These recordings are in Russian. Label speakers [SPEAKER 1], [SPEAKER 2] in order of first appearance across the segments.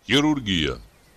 [SPEAKER 1] Хирургия.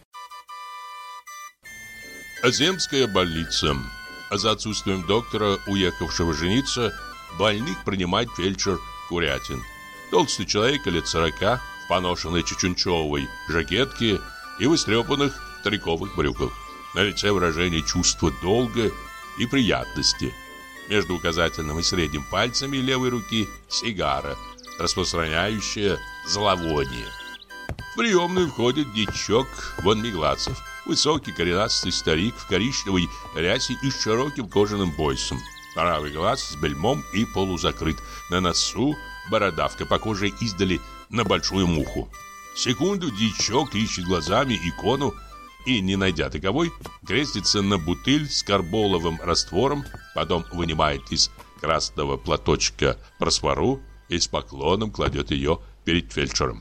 [SPEAKER 1] Земская больница. За отсутствием доктора, уехавшего жениться, больных принимает фельдшер Курятин. Толстый человек лет 40, в поношенной чечунчевой жакетке и в истрепанных триковых брюках. На лице выражение чувства долга и приятности. Между указательным и средним пальцами левой руки сигара, распространяющая зловоние. В приемную входит дьячок вон Мегладцев, высокий коренастый старик в коричневой рясе и с широким кожаным поясом. Правый глаз с бельмом и полузакрыт. На носу бородавка, похожая издали на большую муху. Секунду дьячок ищет глазами икону и, не найдя таковой, крестится на бутыль с карболовым раствором, потом вынимает из красного платочка просфору и с поклоном кладет ее перед фельдшером.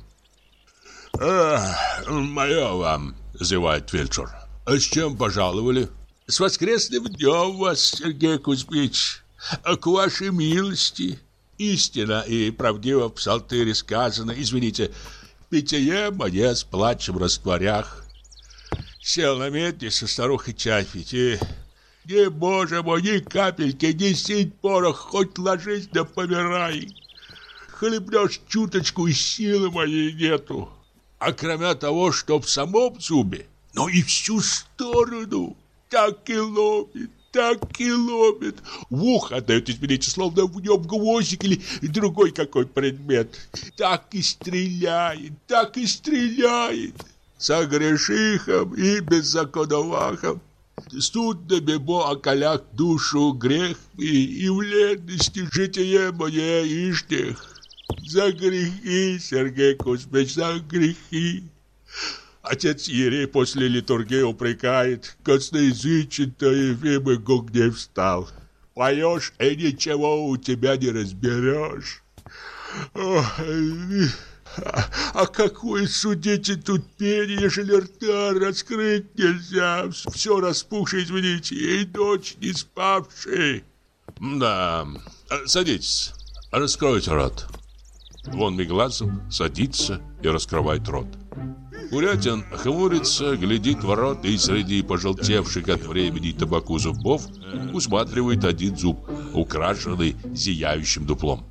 [SPEAKER 1] «Мое вам», — зевает фельдшер. «А с чем пожаловали?» «С воскресным днем вас, Сергей Кузьмич, к вашей милости. Истинно и правдиво в псалтыре сказано, извините, питье мое с плачем растворях. Сел на медне со старухой чай пить и... Не, боже мой, ни капельки, ни синь порох, хоть ложись да помирай. Хлебнешь чуточку, и силы моей нету. А кроме того, что в самом зубе, но и всю сторону, так и ломит, так и ломит. В ухо отдает, извините, словно в нем гвоздик или другой какой предмет. Так и стреляет, так и стреляет. Со грешихом и беззаконовахом. Студно бебо околях душу грех и в ледности житие мое ишних. За грехи, Сергей Кузьмич, за грехи. Отец Ерей после литургии упрекает, косноязычен-то Ефим и гугне встал. Поешь, и ничего у тебя не разберешь. А какое, судите, тут пение, ежели рта раскрыть нельзя. Все распухшее, извините, и дочь не спавшая. Да, садитесь, раскройте рот. Вон Мегладцев садится и раскрывает рот. Курятин хмурится, глядит в рот и среди пожелтевших от времени табаку зубов усматривает один зуб, украшенный зияющим дуплом.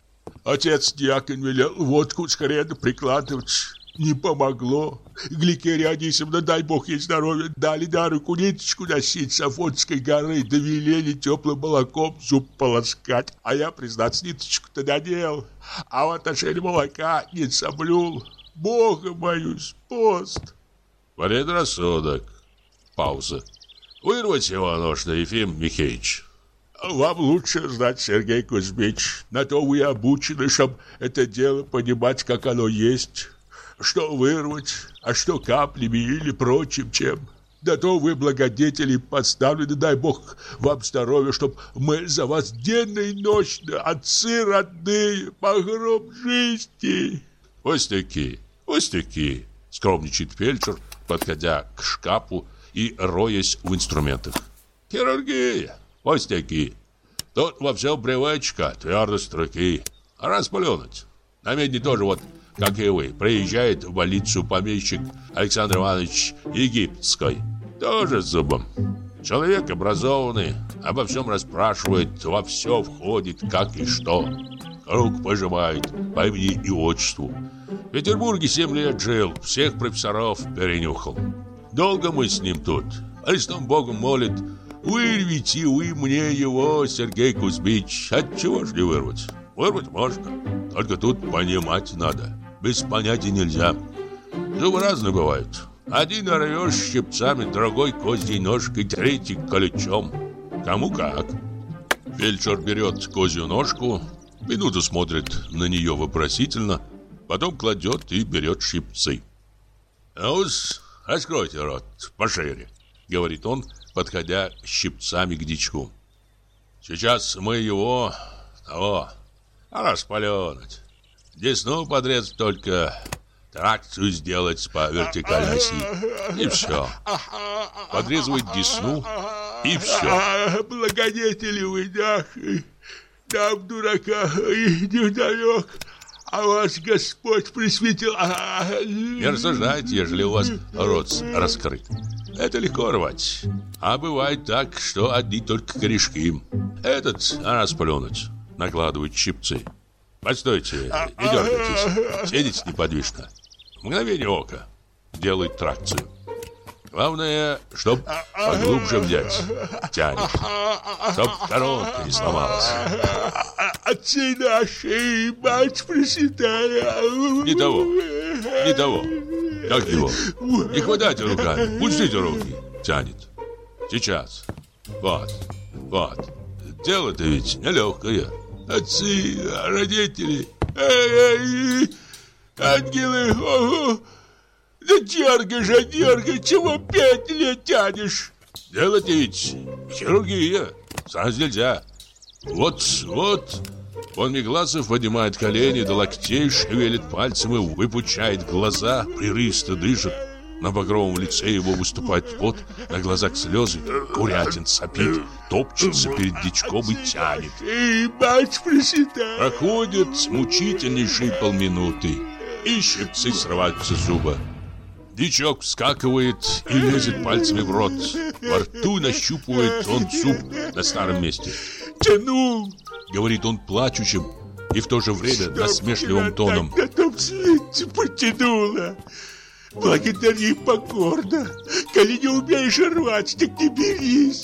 [SPEAKER 1] Отец дьякон велел водку с хрена прикладывать. Не помогло. Гликерия Анисимовна, дай бог ей здоровья, дали на руку ниточку носить с Афонской горы, да велели теплым молоком зуб полоскать. А я, признаться, ниточку-то надел, а в отношении молока не соблюл. Бога боюсь, пост. Предрассудок. Пауза. Вырвать его нужно, Ефим Михеич. Вам лучше знать, Сергей Кузьмич. На то вы обучены, чтобы это дело понимать, как оно есть. Что вырвать, а что каплями или прочим чем. Да то вы благодетели подставлены, дай бог вам здоровья, чтоб мы за вас денно и ночно, отцы родные, по гроб жизни. Пустяки, пустяки, скромничает фельдшер, подходя к шкафу и роясь в инструментах. Хирургия, пустяки. Тут во всем привычка, твердость руки. Расплюнуть. На медне тоже вот, как и вы, приезжает в больницу помещик Александр Иванович Египетской. Тоже с зубом. Человек образованный, обо всем расспрашивает, во все входит, как и что. Руку пожимает по имени и отчеству. В Петербурге 7 лет жил, всех профессоров перенюхал. Долго мы с ним тут. Христом Богом молит, вырвите вы мне его, Сергей Кузьмич. Отчего ж не вырвать? Вырвать можно, только тут понимать надо. Без понятия нельзя. Зубы разные бывают. Один рвешь щипцами, другой козьей ножкой, третий колючом. Кому как. Фельдшер берет козью ножку, минуту смотрит на нее вопросительно, потом кладет и берет щипцы. «Ну-с, раскройте рот пошире», — говорит он, подходя щипцами к дичку. «Сейчас мы его распаленуть. Десну подрезать только, тракцию сделать по вертикальной оси. И все. Подрезывает десну, и все. Благодетели вы, нам дурака и невдалек. А вас Господь присветил.
[SPEAKER 2] Не рассуждайте, ежели у вас рот раскрыт. Это легко рвать. А бывает так, что одни только корешки. Этот расплюнуть. Накладывают щипцы. Постойте, не дергайтесь. Сидите неподвижно. В мгновение ока. Делает тракцию. Главное, чтоб поглубже взять. Тянет. Чтоб коронка не сломалась.
[SPEAKER 1] Отцы наши, мать Пресвятая.
[SPEAKER 2] Не того. Не того. Как его? Не хватайте руками. Пустите руки. Тянет. Сейчас. Вот. Вот. Дело-то ведь нелегкое.
[SPEAKER 1] Отцы, родители. Ангелы. Ого. Да дергай, чего 5 лет тянешь?
[SPEAKER 2] Делать ведь хирургия. Сразу нельзя. Вот. Вон Мегласов поднимает колени до локтей, шевелит пальцем и выпучает глаза, прерывисто дышит. На багровом лице его выступает пот, на глазах слезы. Курятин сопит, топчется перед дичком и тянет.
[SPEAKER 1] Мать Пресвятая.
[SPEAKER 2] Проходит мучительнейшие полминуты, и щипцы срываются с зуба. Дичок вскакивает и лезет пальцами в рот. Во рту нащупывает он зуб на старом месте.
[SPEAKER 1] Тянул,
[SPEAKER 2] говорит он плачущим и в то же время насмешливым тоном.
[SPEAKER 1] На том свете потянуло. Благодари покорно. Коли не умеешь рвать, так не берись.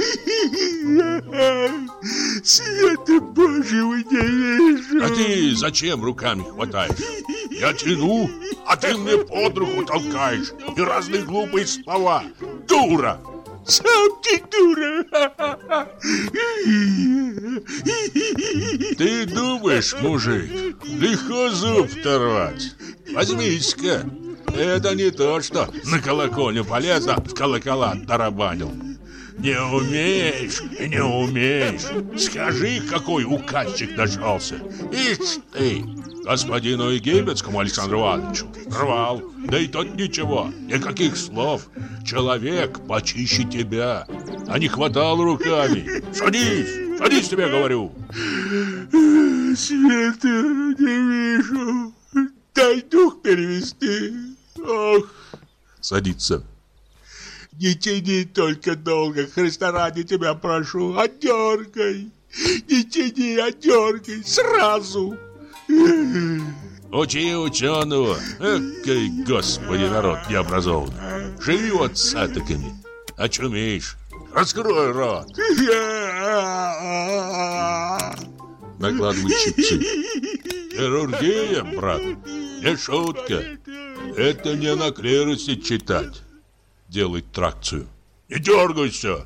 [SPEAKER 1] Света Божьего не вижу.
[SPEAKER 2] А ты зачем руками хватаешь? Я тяну, а ты мне под руку толкаешь. И разные глупые слова. Дура!
[SPEAKER 1] Сам ты дура.
[SPEAKER 2] Ты думаешь, мужик, легко зуб-то рвать? Возьмись-ка. Это не то, что на колокольню полез, а в колокола тарабанил. Не умеешь. Скажи, какой указчик нашелся. Ишь ты, господину Египетскому Александру Ивановичу рвал. Да и тот ничего, никаких слов. Человек почище тебя, а не хватал руками. Садись, тебе говорю.
[SPEAKER 1] Света не вижу. Дай дух перевести. Ох.
[SPEAKER 2] Садится.
[SPEAKER 1] Не тяни только долго, Христа ради тебя прошу, отдергай. Не тяни, отдергай, сразу.
[SPEAKER 2] Учи ученого. Экой, Господи, народ необразованный. Живи вот с атаками. Очумеешь. Раскрой рот. Накладывай щипцы. Хирургия, брат, не шутка. Это не на клиросе читать. Делает тракцию. Не дергайся.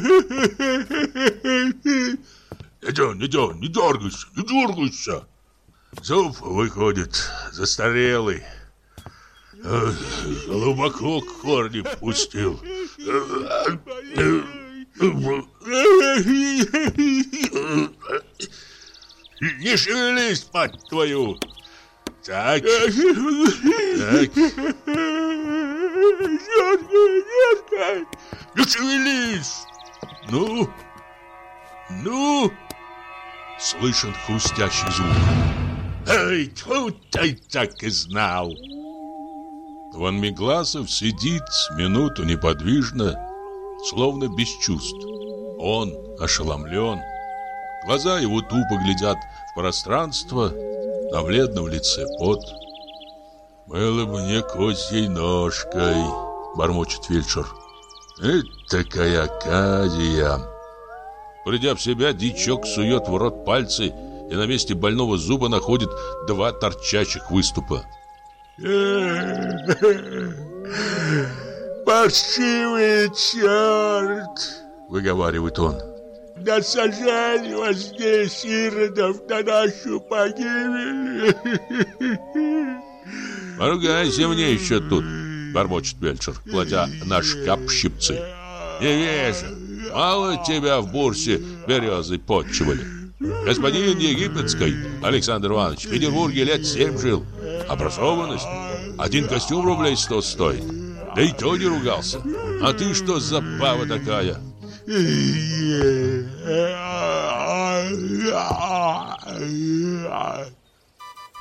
[SPEAKER 2] Не дергайся. Зуб выходит застарелый. Глубоко корни пустил. Не шевелись, мать твою. Так. Дергай. Не шевелись. Ну. Слышен хрустящий звук. Эй, ты так и знал. Ван Мегласов сидит минуту неподвижно, словно без чувств. Он ошеломлен. Глаза его тупо глядят в пространство, на бледном лице пот. «Было бы мне козьей ножкой», — бормочет фельдшер. «Этакая Акадия». Придя в себя, дичок сует в рот пальцы и на месте больного зуба находит 2 торчащих выступа.
[SPEAKER 1] «Паршивый черт!»
[SPEAKER 2] — выговаривает он.
[SPEAKER 1] «Насажали вас здесь, иродов, на нашу погибель!»
[SPEAKER 2] «Поругайся мне еще тут!» — бормочет фельдшер, кладя на шкаф щипцы. «Не вижу! Мало тебя в бурсе березы подчивали. Господин Египетский Александр Иванович в Петербурге лет 7 жил. Образованность. 1 костюм рублей 100 стоит. Да и то не ругался. А ты что за баба такая?»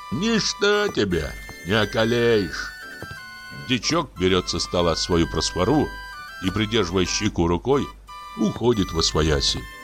[SPEAKER 1] Ничто тебе не околеешь.
[SPEAKER 2] Дичок берет со стола свою просфору и, придерживая щеку рукой, уходит восвояси.